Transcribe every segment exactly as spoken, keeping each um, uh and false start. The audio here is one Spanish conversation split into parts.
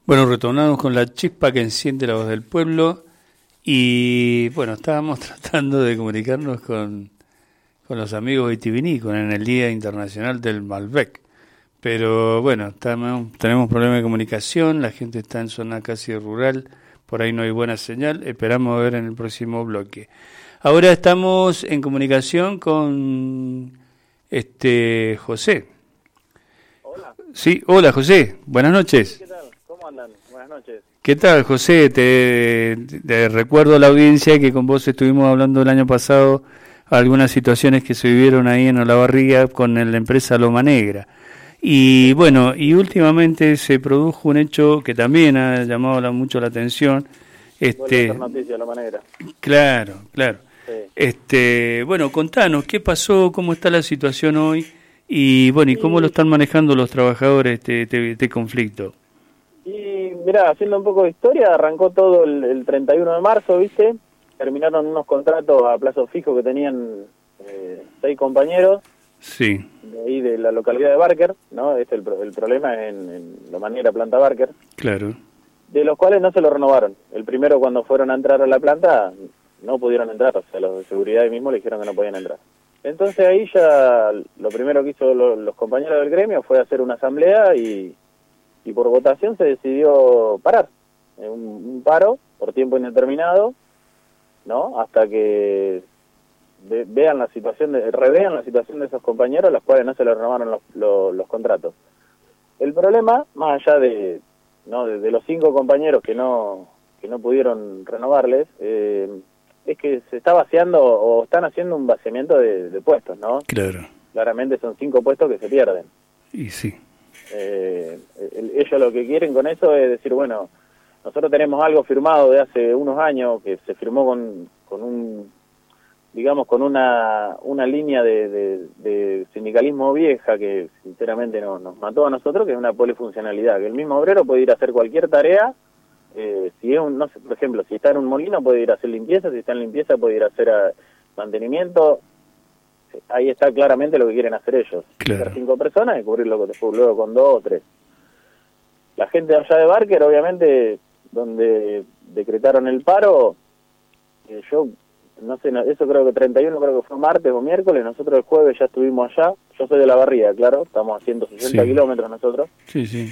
Bueno, retornamos con la chispa que enciende la voz del pueblo y bueno, estábamos tratando de comunicarnos con, con los amigos vitivinícolas en el Día Internacional del Malbec, pero bueno, estamos, tenemos problemas de comunicación, la gente está en zona casi rural, por ahí no hay buena señal, esperamos ver en el próximo bloque. Ahora estamos en comunicación con este José. Hola. Sí, hola José, buenas noches. ¿Qué tal? ¿Cómo andan? Buenas noches. ¿Qué tal, José? Te, te recuerdo a la audiencia que con vos estuvimos hablando el año pasado algunas situaciones que se vivieron ahí en Olavarría con la empresa Loma Negra. Y bueno, y últimamente se produjo un hecho que también ha llamado la, mucho la atención. Este, noticia, Loma Negra. Claro, claro. Sí. Este, bueno, contanos, ¿qué pasó? ¿Cómo está la situación hoy? Y bueno, ¿y cómo Y, lo están manejando los trabajadores este, este, este conflicto? y mirá, haciendo un poco de historia, arrancó todo el, el treinta y uno de marzo, ¿viste? Terminaron unos contratos a plazo fijo que tenían eh, seis compañeros. Sí. De ahí de la localidad de Barker, ¿no? Este, el, el problema es en, en Loma Negra, planta Barker. Claro. De los cuales no se lo renovaron. El primero, cuando fueron a entrar a la planta, no pudieron entrar. O sea, los de seguridad ahí mismo le dijeron que no podían entrar. Entonces ahí ya lo primero que hizo lo, los compañeros del gremio fue hacer una asamblea y, y por votación se decidió parar. Un, un paro por tiempo indeterminado, ¿no? Hasta que de, vean la situación, de, revean la situación de esos compañeros, los cuales no se les renovaron los, los, los contratos. El problema, más allá de, ¿no? de, de los cinco compañeros que no, que no pudieron renovarles, eh, es que se está vaciando o están haciendo un vaciamiento de, de puestos, ¿no? Claro. Claramente son cinco puestos que se pierden. Y sí. Eh, el, ellos lo que quieren con eso es decir, bueno, nosotros tenemos algo firmado de hace unos años que se firmó con, con un, digamos, con una, una línea de, de, de sindicalismo vieja que sinceramente no, nos mató a nosotros, que es una polifuncionalidad, que el mismo obrero puede ir a hacer cualquier tarea. Eh, si es un, no sé, por ejemplo, si está en un molino puede ir a hacer limpieza, si está en limpieza puede ir a hacer a, mantenimiento. Ahí está claramente lo que quieren hacer ellos. Claro. Hacer cinco personas y cubrirlo después, luego con dos o tres. La gente de allá de Barker, obviamente, donde decretaron el paro, eh, yo no sé, eso creo que treinta y uno, creo que fue martes o miércoles, nosotros el jueves ya estuvimos allá. Yo soy de La Barría, claro, estamos a ciento sesenta Sí. kilómetros nosotros. Sí, sí.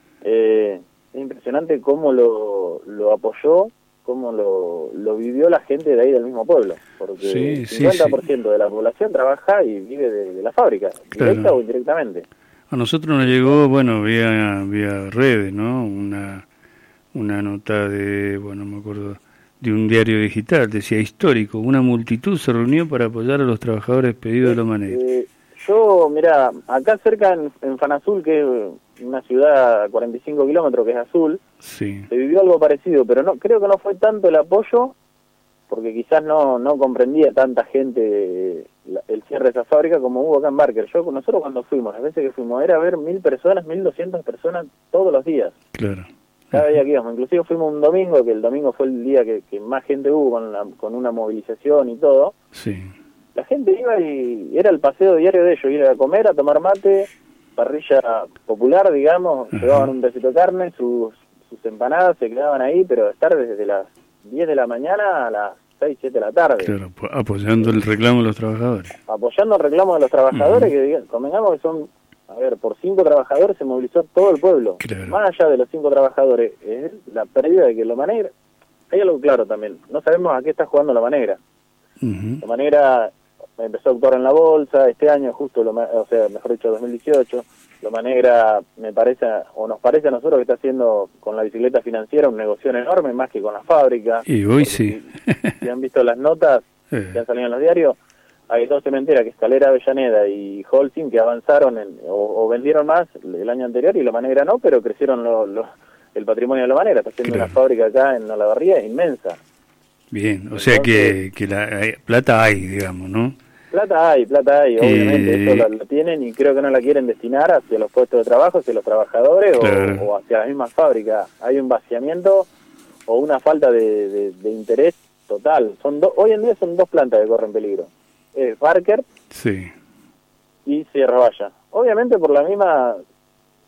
Eh, es impresionante cómo lo, lo apoyó, cómo lo, lo vivió la gente de ahí del mismo pueblo, porque Sí, el sí, cincuenta por sí. ciento de la población trabaja y vive de, de la fábrica, Claro. directa o indirectamente. A nosotros nos llegó, bueno, vía vía redes, ¿no? Una una nota de, bueno, no me acuerdo, de un diario digital, decía histórico, una multitud se reunió para apoyar a los trabajadores pedidos de Loma Negra. Eh, yo, mira, acá cerca en, en Fanazul, que es una ciudad a cuarenta y cinco kilómetros, que es Azul, Sí. se vivió algo parecido, pero no creo que no fue tanto el apoyo, porque quizás no no comprendía tanta gente la, el cierre de esa fábrica como hubo acá en Barker. Yo, nosotros cuando fuimos, las veces que fuimos, era ver mil personas, mil doscientas personas todos los días. Claro. Cada día que íbamos, inclusive fuimos un domingo, que el domingo fue el día que, que más gente hubo con, la, con una movilización y todo. Sí. La gente iba y era el paseo diario de ellos, ir a comer, a tomar mate, parrilla popular, digamos, Ajá. llevaban un pedacito de carne, sus, sus empanadas, se quedaban ahí, pero estar desde las diez de la mañana a las seis, siete de la tarde. Claro, apoyando el reclamo de los trabajadores. Apoyando el reclamo de los trabajadores, Uh-huh. que digan, convengamos que son, a ver, por cinco trabajadores se movilizó todo el pueblo. Claro. Más allá de los cinco trabajadores, es la pérdida de que Loma Negra, hay algo claro también, no sabemos a qué está jugando Loma Negra. Uh-huh. Loma Negra empezó a actuar en la bolsa este año, justo, Loma, o sea, mejor dicho, dos mil dieciocho. Loma Negra, me parece, o nos parece a nosotros que está haciendo con la bicicleta financiera un negocio enorme, más que con la fábrica. Y hoy sí. Si, si han visto las notas Eh. que han salido en los diarios, hay dos cementeras, que es Calera Avellaneda y Holcim, que avanzaron en, o, o vendieron más el año anterior y Loma Negra no, pero crecieron lo, lo, el patrimonio de Loma Negra. Está haciendo Claro. una fábrica acá en Olavarría inmensa. Bien, o sea que, que la hay- plata hay, digamos, ¿no? Plata hay, plata hay, obviamente, Eh, eso la, la tienen y creo que no la quieren destinar hacia los puestos de trabajo, hacia los trabajadores Claro. o, o hacia la misma fábrica. Hay un vaciamiento o una falta de, de, de interés total. Son do, hoy en día son dos plantas que corren peligro. Es Barker Sí. y Sierra Valla. Obviamente por la misma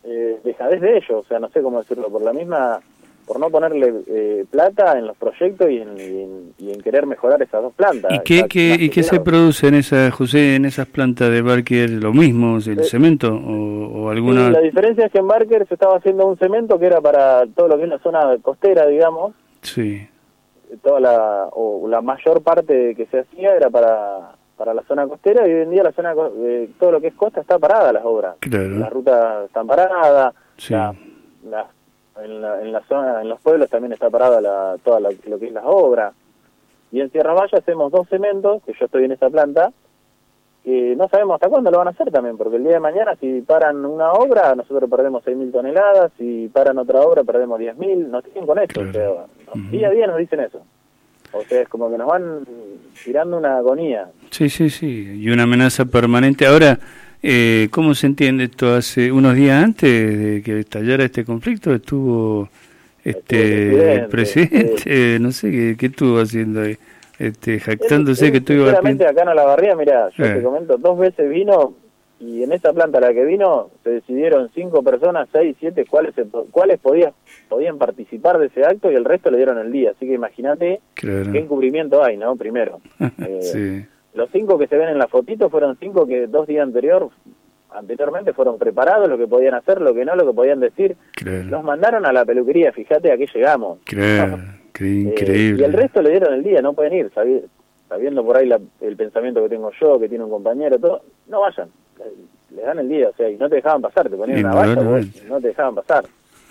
eh, dejadez de ellos, o sea, no sé cómo decirlo, por la misma, por no ponerle eh, plata en los proyectos y en, y, en, y en querer mejorar esas dos plantas. ¿Y qué, qué, ¿y qué se produce en esas, José, en esas plantas de Barker? ¿Lo mismo, el eh, cemento o, o alguna...? Sí, la diferencia es que en Barker se estaba haciendo un cemento que era para todo lo que es la zona costera, digamos. Sí. Toda la, o la mayor parte que se hacía era para... para la zona costera, y hoy en día la zona eh, todo lo que es costa está parada, las obras. Claro. Las rutas están paradas, sí. la, la, en, la, en la zona, en los pueblos también está parada la, toda la, lo que es las obras. Y en Sierra Valle hacemos dos cementos, que yo estoy en esa planta, que no sabemos hasta cuándo lo van a hacer también, porque el día de mañana si paran una obra, nosotros perdemos seis mil toneladas, si paran otra obra perdemos diez mil, nos tienen con esto, claro. O sea, uh-huh. Día a día nos dicen eso. O sea, es como que nos van tirando una agonía. Sí, sí, sí, y una amenaza permanente. Ahora, eh, ¿cómo se entiende esto? Hace unos días antes de que estallara este conflicto estuvo este el presidente, sí. no sé, ¿qué, qué estuvo haciendo ahí? Este, jactándose él, él, que estuvo... Sinceramente, acá en Olavarría, mirá, yo eh. te comento, dos veces vino, y en esa planta a la que vino, se decidieron cinco personas, seis, siete, cuáles se, cuáles podían, podían participar de ese acto, y el resto le dieron el día. Así que imagínate claro. qué encubrimiento hay, ¿no? Primero. eh, sí. Los cinco que se ven en la fotito fueron cinco que dos días anterior, anteriormente fueron preparados, lo que podían hacer, lo que no, lo que podían decir. Claro. Los mandaron a la peluquería, fíjate a qué llegamos. Claro, qué increíble. Eh, y el resto le dieron el día, no pueden ir, sabi sabiendo por ahí la, el pensamiento que tengo yo, que tiene un compañero, todo, no vayan, les dan el día, o sea, y no te dejaban pasar, te ponían una valla, vos, no te dejaban pasar.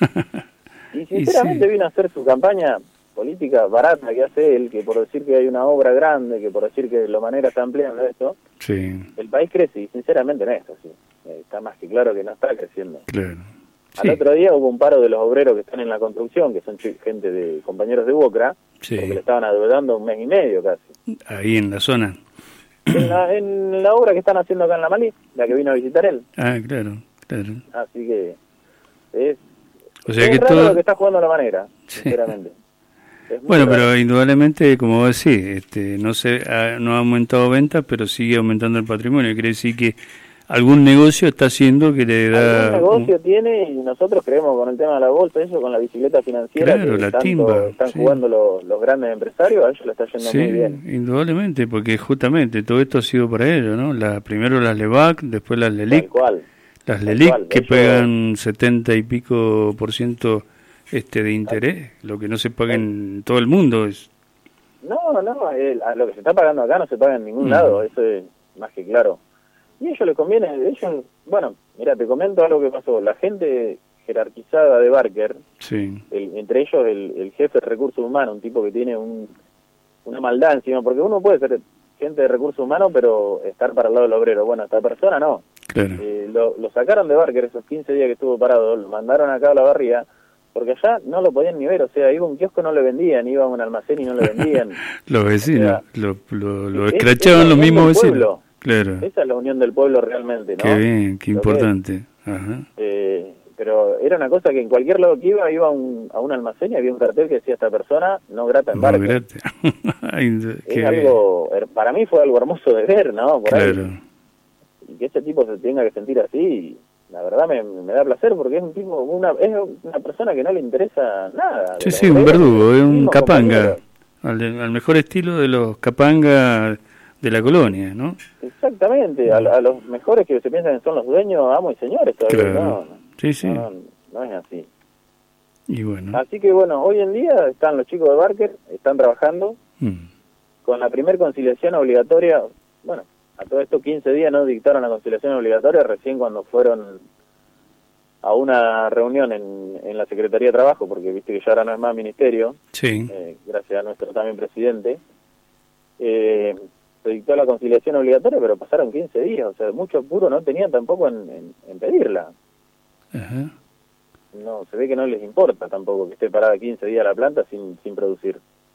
Y sinceramente y sí. vino a hacer su campaña política barata que hace él, que por decir que hay una obra grande, que por decir que lo manera está ampliando esto, sí. el país crece, y sinceramente no es así. Está más que claro que no está creciendo. Claro. Al sí. otro día hubo un paro de los obreros que están en la construcción, que son gente de compañeros de Bucra, sí. porque le estaban adeudando un mes y medio casi. Ahí en la zona. En la, en la obra que están haciendo acá en La Malí, la que vino a visitar él. Ah, claro, claro. Así que es, o sea es que raro todo... lo que está jugando La Manera, sí. sinceramente. Bueno, raro. Pero indudablemente, como decís, este, no se ha, no ha aumentado ventas, pero sigue aumentando el patrimonio. Quiere decir que algún negocio está haciendo que le da... Algún negocio un... tiene, y nosotros creemos con el tema de la bolsa, eso con la bicicleta financiera, claro, que la tanto timba, están sí. jugando los, los grandes empresarios, a ellos le está yendo sí, muy bien. Indudablemente, porque justamente todo esto ha sido para ellos, ¿no? La, primero las LEVAC, después las LELIC. Tal cual. Las Tal LELIC cual. que Ellos... pagan setenta y pico por ciento este de interés, lo que no se paga en todo el mundo es... No, no, el, lo que se está pagando acá no se paga en ningún mm. lado, eso es más que claro. Y a ellos les conviene, ellos, bueno, mira, te comento algo que pasó, la gente jerarquizada de Barker, sí. el, entre ellos el, el jefe de recursos humanos, un tipo que tiene un, una maldad encima, porque uno puede ser gente de recursos humanos, pero estar para el lado del obrero, bueno, esta persona no. Claro. Eh, lo, lo sacaron de Barker esos quince días que estuvo parado, lo mandaron acá a la barría, porque allá no lo podían ni ver, o sea, iba a un kiosco no le vendían, iba a un almacén y no le vendían. Los vecinos, o sea, lo, lo, lo es, escrachaban es los mismos vecinos. Claro. Esa es la unión del pueblo realmente, ¿no? Qué bien, qué lo importante. Ajá. Eh, pero era una cosa que en cualquier lado que iba, iba a un, a un almacén y había un cartel que decía, esta persona no grata en Barker. No grata. Es algo, para mí fue algo hermoso de ver, ¿no? Por claro. Ahí. Y que ese tipo se tenga que sentir así, la verdad me, me da placer, porque es un tipo, una, es una persona que no le interesa nada. Sí, sí, un verdugo, es un capanga, al, al mejor estilo de los capanga de la colonia, ¿no? Exactamente, a, a los mejores que se piensan que son los dueños, amos y señores todavía, claro. ¿no? Sí, sí. No, no, no es así. Y bueno. Así que bueno, hoy en día están los chicos de Barker, están trabajando mm. con la primer conciliación obligatoria, bueno, a todo esto quince días no dictaron la conciliación obligatoria, recién cuando fueron a una reunión en, en la Secretaría de Trabajo, porque viste que ya ahora no es más ministerio, sí. eh, gracias a nuestro también presidente, eh, se dictó la conciliación obligatoria, pero pasaron quince días, o sea, mucho apuro no tenían tampoco en, en, en pedirla. Ajá. No, se ve que no les importa tampoco que esté parada quince días la planta sin, sin producir.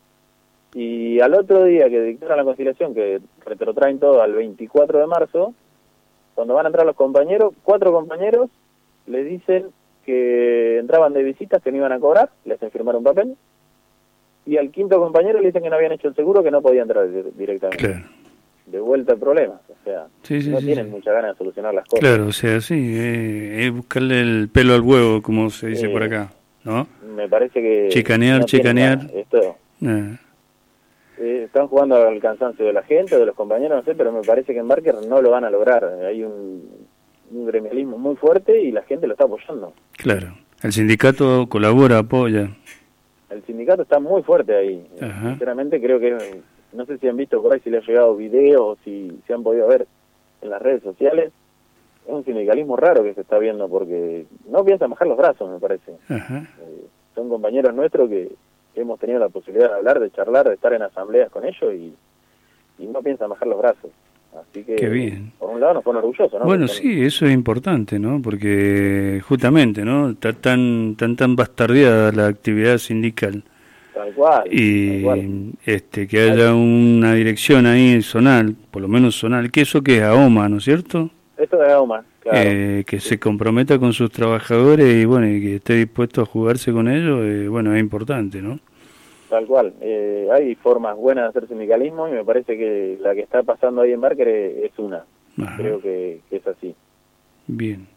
Y al otro día que dictaron la conciliación, que retrotraen todo al veinticuatro de marzo, cuando van a entrar los compañeros, cuatro compañeros les dicen que entraban de visitas, que no iban a cobrar, les hacen firmar un papel, y al quinto compañero le dicen que no habían hecho el seguro, que no podía entrar directamente. Claro. de vuelta el problema. O sea, sí, sí, no sí, tienen sí. muchas ganas de solucionar las cosas. Claro, o sea, sí, eh, es buscarle el pelo al huevo, como se dice Eh, por acá, ¿no? Me parece que Chicanear, no tienen chicanear. ganas. Esto, Eh, eh, están jugando al cansancio de la gente, de los compañeros, no sé, pero me parece que en Barker no lo van a lograr. Hay un, un gremialismo muy fuerte y la gente lo está apoyando. claro, el sindicato colabora, apoya. El sindicato está muy fuerte ahí. Ajá. Sinceramente creo que, no sé si han visto por ahí, si les ha llegado videos, si, si han podido ver en las redes sociales. Es un sindicalismo raro que se está viendo porque no piensan bajar los brazos, me parece. Ajá. Eh, son compañeros nuestros que, que hemos tenido la posibilidad de hablar, de charlar, de estar en asambleas con ellos y, y no piensan bajar los brazos. Así que, Qué bien. por un lado nos pone orgullosos, ¿no? Bueno, Son- sí, eso es importante, ¿no? Porque justamente, ¿no? Está tan tan tan bastardeada la actividad sindical Tal cual, tal y cual. este que haya una dirección ahí zonal, por lo menos zonal, que eso que es AOMA, ¿no es cierto? Esto es AOMA, claro. Eh, que se comprometa con sus trabajadores y bueno, y que esté dispuesto a jugarse con ellos, eh, bueno, es importante, ¿no? Tal cual. Eh, hay formas buenas de hacer sindicalismo y me parece que la que está pasando ahí en Barker es, es una. Ajá. Creo que, que es así. Bien.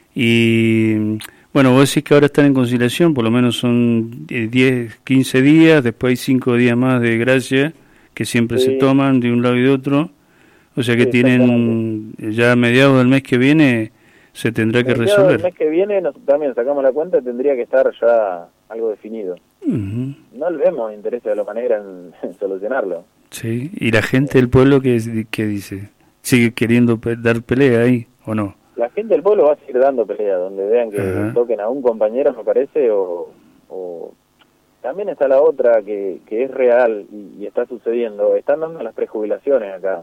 Y bueno, vos decís que ahora están en conciliación, por lo menos son eh, diez, quince días, después hay cinco días más de gracia que siempre Sí. se toman de un lado y de otro. O sea que Sí, tienen ya a mediados del mes que viene se tendrá que Mediados del resolver. mes que viene nos, también sacamos la cuenta, tendría que estar ya algo definido. Ujú. No le vemos interés de la manera en, en solucionarlo. Sí, y la gente del pueblo que, que dice, sigue queriendo pe- dar pelea ahí o no. La gente del pueblo va a seguir dando pelea, donde vean que Ajá. toquen a un compañero, me parece, o, o... También está la otra que, que es real y, y está sucediendo. Están dando las prejubilaciones acá.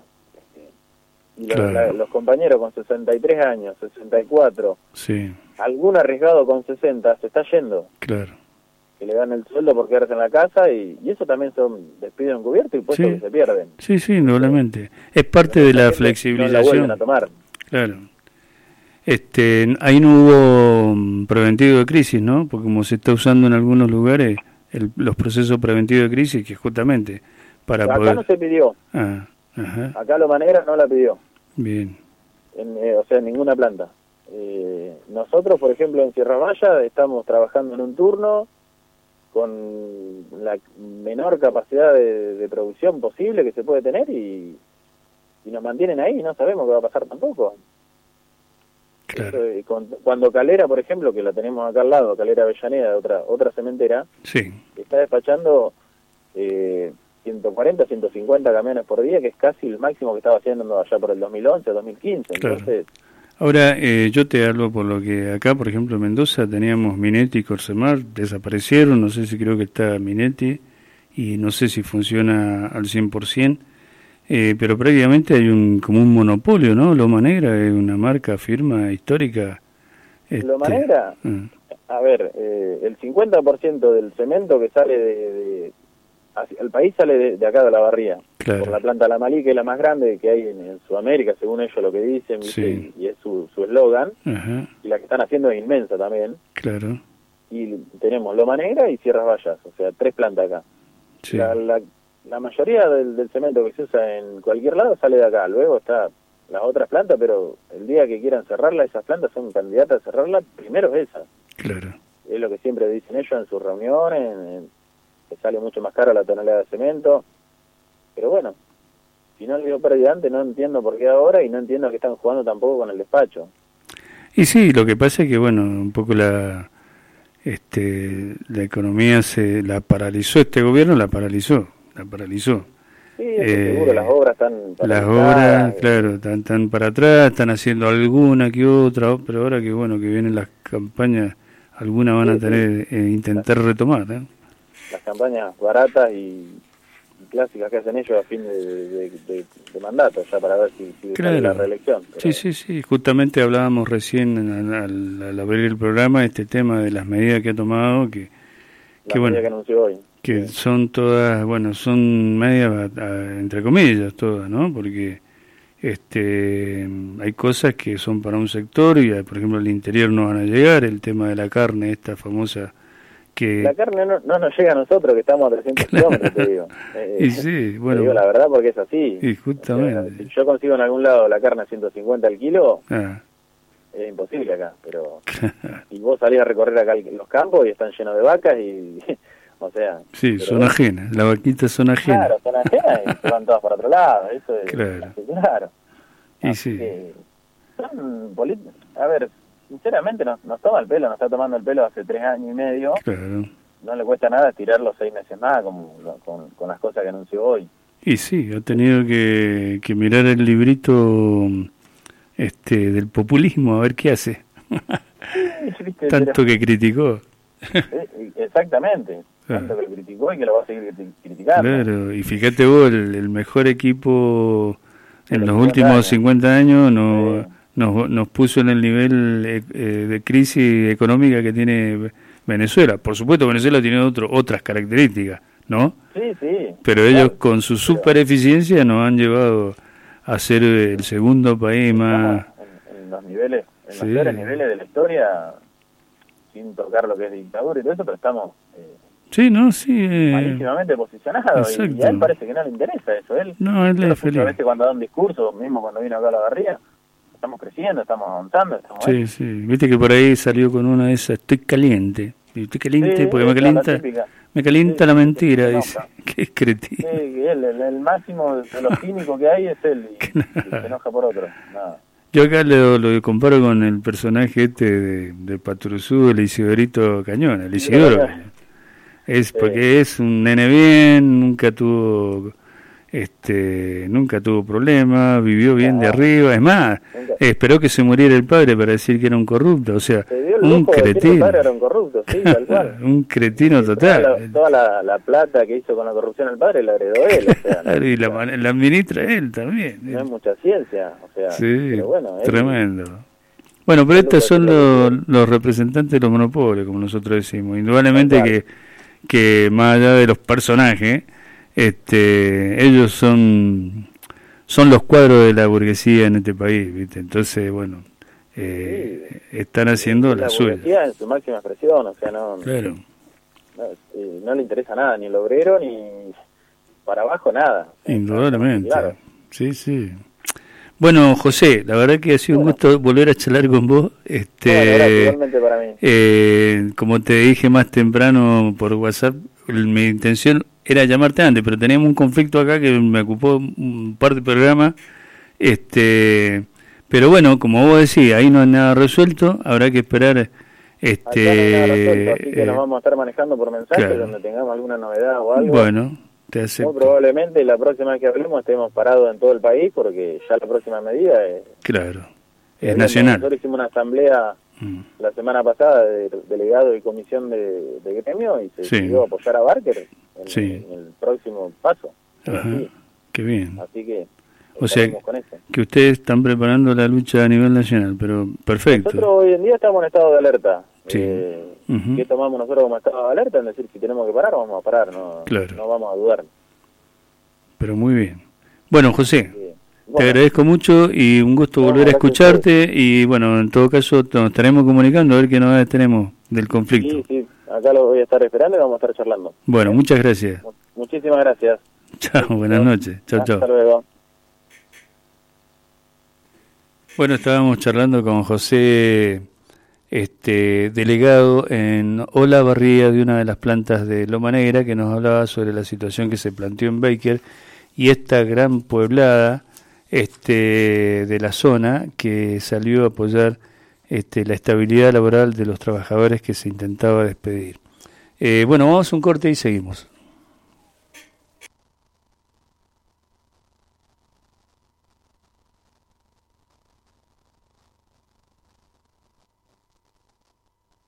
Y los, Claro. la- los compañeros con sesenta y tres años, sesenta y cuatro, Sí, algún arriesgado con sesenta se está yendo. claro. Que le dan el sueldo por quedarse en la casa y, y eso también son despidos encubiertos y puestos Sí. que se pierden. Sí, sí, indudablemente. Es parte de la gente No la vuelven flexibilización. a tomar. Claro. Este, ahí no hubo mm, preventivo de crisis, ¿no? Porque como se está usando en algunos lugares el- los procesos preventivos de crisis, que justamente para Acá poder... no se pidió. Ah, ajá, Acá Loma Negra no la pidió. bien, En, eh, o sea, en ninguna planta. Eh, nosotros, por ejemplo, en Sierra Maya estamos trabajando en un turno con la menor capacidad de, de producción posible que se puede tener y, y nos mantienen ahí y no sabemos qué va a pasar tampoco. claro. Eso, eh, con- cuando Calera, por ejemplo, que la tenemos acá al lado, Calera Avellaneda, otra otra cementera, Sí, está despachando eh, ciento cuarenta, ciento cincuenta camiones por día, que es casi el máximo que estaba haciendo allá por el dos mil once, dos mil quince. Claro. Entonces, ahora eh, yo te hablo por lo que acá, por ejemplo, en Mendoza teníamos Minetti y Corsemar, desaparecieron, no sé si creo que está Minetti y no sé si funciona al cien por ciento. Eh, pero prácticamente hay un como un monopolio, ¿no? Loma Negra es una marca, firma histórica. Loma este, Negra, ah, a ver, eh, el cincuenta por ciento del cemento que sale de... de hacia- el país sale de, de acá de la Barría, Claro. por la planta La Malí, que es la más grande que hay en, en Sudamérica, según ellos lo que dicen, ¿viste? Sí. y, y es su su eslogan, Ajá, y la que están haciendo es inmensa también. claro. Y tenemos Loma Negra y Sierras Vallas, o sea, tres plantas acá. Sí, La, la, la mayoría del, del cemento que se usa en cualquier lado sale de acá. Luego está las otras plantas, pero el día que quieran cerrarla, esas plantas son candidatas a cerrarla, primero es esa. claro. Es lo que siempre dicen ellos en sus reuniones, en- en- que sale mucho más caro la tonelada de cemento. Pero bueno, si no le dio pérdida antes, no entiendo por qué ahora y no entiendo que están jugando tampoco con el despacho. Y sí, lo que pasa es que, bueno, un poco la este la economía se la paralizó, este gobierno la paralizó, la paralizó. Sí, eso Eh, seguro, las obras están Las paralizadas, obras, eh, claro, están, están para atrás, están haciendo alguna que otra, pero ahora que bueno que vienen las campañas, algunas van Sí, a sí. tener eh, intentar retomar, ¿eh? las campañas baratas y, y clásicas que hacen ellos a fin de, de, de- de mandato, ya para ver si, si Claro. sale la reelección. Pero Sí, sí, sí. Justamente hablábamos recién al, al- al abrir el programa este tema de las medidas que ha tomado, que, la que bueno, medida que anunció hoy. que Sí. son todas, bueno, son medias a- a- entre comillas todas, ¿no? Porque este hay cosas que son para un sector y, por ejemplo, al interior no van a llegar. El tema de la carne, esta famosa que... La carne no, no nos llega a nosotros, que estamos a trescientos kilómetros, te digo. Eh, y sí, bueno. Te digo la verdad porque es así. Y justamente. O sea, si yo consigo en algún lado la carne a ciento cincuenta al kilo, ah. es imposible acá. Pero si vos salís a recorrer acá los campos y están llenos de vacas y... o sea... Sí, son bueno, ajenas. Las vaquitas son ajenas. Claro, son ajenas y se van todas para otro lado. Eso es claro. claro. Y así sí. Que son políticos. A ver... Sinceramente nos, nos toma el pelo, nos está tomando el pelo hace tres años y medio. Claro. No le cuesta nada estirar los seis meses más con, con, con las cosas que anunció hoy. Y sí, ha tenido que, que mirar el librito este del populismo a ver qué hace. Sí, ¿viste? Tanto pero, que criticó. Exactamente. Tanto que lo criticó y que lo va a seguir criticando. Claro, y fíjate vos, el, el mejor equipo en los, los últimos años. cincuenta años no... Sí. Nos, nos puso en el nivel eh, de crisis económica que tiene Venezuela. Por supuesto, Venezuela tiene otro, otras características, ¿no? Sí, sí. Pero claro, ellos con su super eficiencia nos han llevado a ser el segundo país más... En, en los niveles, en sí. los peores niveles de la historia, sin tocar lo que es dictadura y todo eso, pero estamos... Eh, sí, no, sí. Eh, malísimamente posicionados. Y, y a él parece que no le interesa eso. Él, no, él es feliz. A veces cuando da un discurso, mismo cuando vino acá a la barría, estamos creciendo, estamos avanzando. Estamos sí, ahí. sí. Viste que por ahí salió con una de esas, estoy caliente. Estoy caliente sí, porque me calienta, me calienta sí, la mentira, sí, dice. Que es cretino. Sí, él, el, el máximo de los cínicos que hay es él, y, y se enoja por otro. Nada. Yo acá lo, lo comparo con el personaje este de, de Patrusú, el Isidorito Cañón, el Isidoro. Es porque sí. es un nene bien, nunca tuvo... Este, nunca tuvo problemas, vivió bien no, de arriba, es más, nunca. esperó que se muriera el padre para decir que era un corrupto, o sea, un cretino. El padre era un corrupto, sí, tal cual. un cretino sí, total. Toda, la, toda la, la plata que hizo con la corrupción el padre la heredó él, o sea, ¿no? Y la, la administra él también. No es mucha ciencia, o sea, sí, pero bueno, él, tremendo. Bueno, pero estos son los, los representantes de los monopolios, como nosotros decimos. Indudablemente que, que más allá de los personajes, este ellos son son los cuadros de la burguesía en este país, ¿viste? Entonces, bueno, eh, sí, están haciendo la, la suya. La burguesía en su máxima expresión, o sea, no, claro. no, eh, no le interesa nada, ni el obrero, ni para abajo nada. Indudablemente, claro. Sí, sí. Bueno, José, la verdad que ha sido bueno. un gusto volver a charlar con vos. Este, bueno, gracias, igualmente para mí. Eh, como te dije más temprano por WhatsApp, mi intención era llamarte antes, pero teníamos un conflicto acá que me ocupó un par de programas. Este, pero bueno, como vos decís, ahí no hay nada resuelto, habrá que esperar. Este, no hay nada resuelto, así que eh, nos vamos a estar manejando por mensaje, claro. donde tengamos alguna novedad o algo. Bueno, te acepto. Muy probablemente la próxima vez que hablemos estemos parados en todo el país, porque ya la próxima medida es... Claro, es nacional. Nosotros hicimos una asamblea mm. la semana pasada de delegado y comisión de, de gremio y se sí. decidió apoyar a Barker en, sí. en el próximo paso. Ajá, así. Qué bien. Así que o sea, con eso. Que ustedes están preparando la lucha a nivel nacional, pero perfecto. Nosotros hoy en día estamos en estado de alerta. Sí. Eh, uh-huh. ¿Qué tomamos nosotros como estado de alerta? Es decir, si tenemos que parar, vamos a parar, no, claro. no vamos a dudar. Pero muy bien. Bueno, José, sí. bueno, te agradezco mucho y un gusto no, volver a escucharte y bueno, en todo caso nos estaremos comunicando a ver qué novedades tenemos del conflicto. Sí, sí, acá lo voy a estar esperando y vamos a estar charlando. Bueno, ¿sí? Muchas gracias. Muchísimas gracias. Chao, buenas noches. Chao, chao. Hasta luego. Bueno, estábamos charlando con José, este delegado en Olavarría de una de las plantas de Loma Negra, que nos hablaba sobre la situación que se planteó en Baker y esta gran pueblada este de la zona que salió a apoyar este la estabilidad laboral de los trabajadores que se intentaba despedir. Eh, bueno, vamos a un corte y seguimos.